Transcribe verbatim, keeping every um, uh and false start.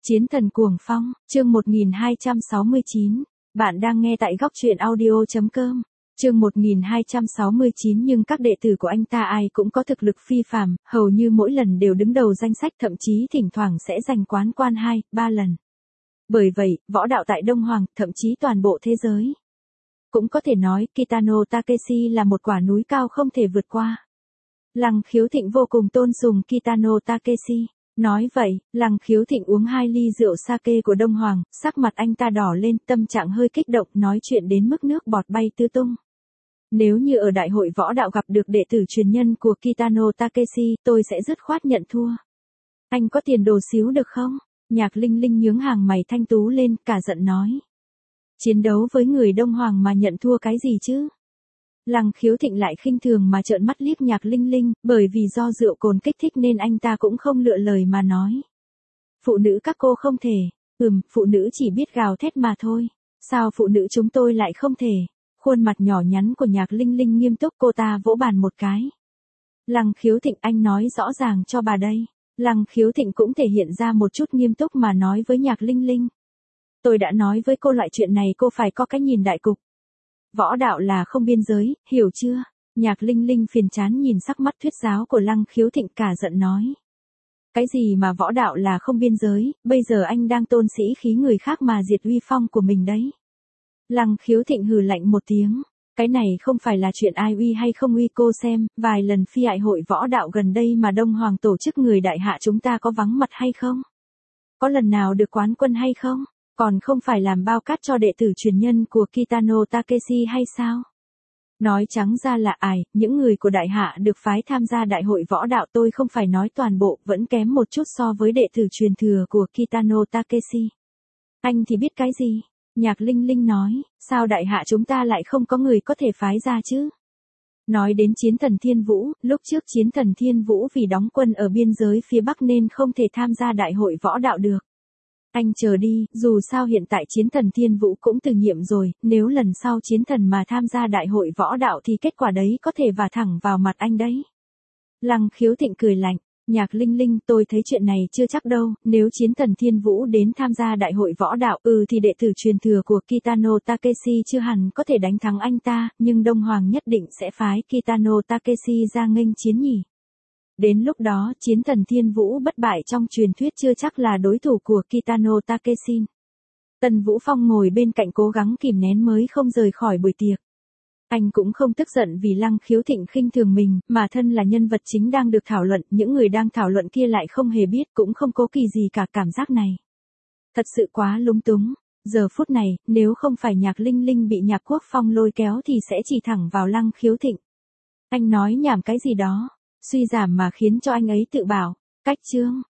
Chiến thần cuồng phong, chương một nghìn hai trăm sáu mươi chín. Bạn đang nghe tại góc truyện audio chấm com. Chương một nghìn hai trăm sáu mươi chín nhưng các đệ tử của anh ta ai cũng có thực lực phi phàm, hầu như mỗi lần đều đứng đầu danh sách, thậm chí thỉnh thoảng sẽ giành quán quan hai, ba lần. Bởi vậy, võ đạo tại Đông Hoàng, thậm chí toàn bộ thế giới. Cũng có thể nói, Kitano Takeshi là một quả núi cao không thể vượt qua. Lăng Khiếu Thịnh vô cùng tôn sùng Kitano Takeshi. Nói vậy, Lăng Khiếu Thịnh uống hai ly rượu sake của Đông Hoàng, sắc mặt anh ta đỏ lên, tâm trạng hơi kích động, nói chuyện đến mức nước bọt bay tứ tung. Nếu như ở đại hội võ đạo gặp được đệ tử truyền nhân của Kitano Takeshi, tôi sẽ dứt khoát nhận thua. Anh có tiền đồ xíu được không? Nhạc Linh Linh nhướng hàng mày thanh tú lên, cả giận nói. Chiến đấu với người Đông Hoàng mà nhận thua cái gì chứ? Lăng Khiếu Thịnh lại khinh thường mà trợn mắt liếc Nhạc Linh Linh, bởi vì do rượu cồn kích thích nên anh ta cũng không lựa lời mà nói. Phụ nữ các cô không thể, ừm, phụ nữ chỉ biết gào thét mà thôi, sao phụ nữ chúng tôi lại không thể? Khuôn mặt nhỏ nhắn của Nhạc Linh Linh nghiêm túc, cô ta vỗ bàn một cái. Lăng Khiếu Thịnh, anh nói rõ ràng cho bà đây. Lăng Khiếu Thịnh cũng thể hiện ra một chút nghiêm túc mà nói với Nhạc Linh Linh. Tôi đã nói với cô loại chuyện này cô phải có cái nhìn đại cục. Võ đạo là không biên giới, hiểu chưa? Nhạc Linh Linh phiền chán nhìn sắc mắt thuyết giáo của Lăng Khiếu Thịnh, cả giận nói. Cái gì mà võ đạo là không biên giới, bây giờ anh đang tôn sĩ khí người khác mà diệt uy phong của mình đấy. Lăng Khiếu Thịnh hừ lạnh một tiếng. Cái này không phải là chuyện ai uy hay không uy, cô xem, vài lần phi ại hội võ đạo gần đây mà Đông Hoàng tổ chức người đại hạ chúng ta có vắng mặt hay không? Có lần nào được quán quân hay không? Còn không phải làm bao cát cho đệ tử truyền nhân của Kitano Takeshi hay sao? Nói trắng ra là ai, những người của đại hạ được phái tham gia đại hội võ đạo, tôi không phải nói toàn bộ, vẫn kém một chút so với đệ tử truyền thừa của Kitano Takeshi. Anh thì biết cái gì? Nhạc Linh Linh nói, sao đại hạ chúng ta lại không có người có thể phái ra chứ? Nói đến Chiến thần Thiên Vũ, lúc trước Chiến thần Thiên Vũ vì đóng quân ở biên giới phía Bắc nên không thể tham gia đại hội võ đạo được. Anh chờ đi, dù sao hiện tại Chiến thần Thiên Vũ cũng từ nhiệm rồi, nếu lần sau Chiến thần mà tham gia đại hội võ đạo thì kết quả đấy có thể vả thẳng vào mặt anh đấy. Lăng Khiếu Thịnh cười lạnh, Nhạc Linh Linh, tôi thấy chuyện này chưa chắc đâu, nếu Chiến thần Thiên Vũ đến tham gia đại hội võ đạo, ừ thì đệ tử truyền thừa của Kitano Takeshi chưa hẳn có thể đánh thắng anh ta, nhưng Đông Hoàng nhất định sẽ phái Kitano Takeshi ra nghênh chiến nhỉ. Đến lúc đó, Chiến thần Thiên Vũ bất bại trong truyền thuyết chưa chắc là đối thủ của Kitano Takeshi. Tần Vũ Phong ngồi bên cạnh cố gắng kìm nén mới không rời khỏi buổi tiệc. Anh cũng không tức giận vì Lăng Khiếu Thịnh khinh thường mình, mà thân là nhân vật chính đang được thảo luận, những người đang thảo luận kia lại không hề biết, cũng không cố kỵ gì cả cảm giác này. Thật sự quá lúng túng. Giờ phút này, nếu không phải Nhạc Linh Linh bị Nhạc Quốc Phong lôi kéo thì sẽ chỉ thẳng vào Lăng Khiếu Thịnh. Anh nói nhảm cái gì đó, suy giảm mà khiến cho anh ấy tự bảo. Cách chương.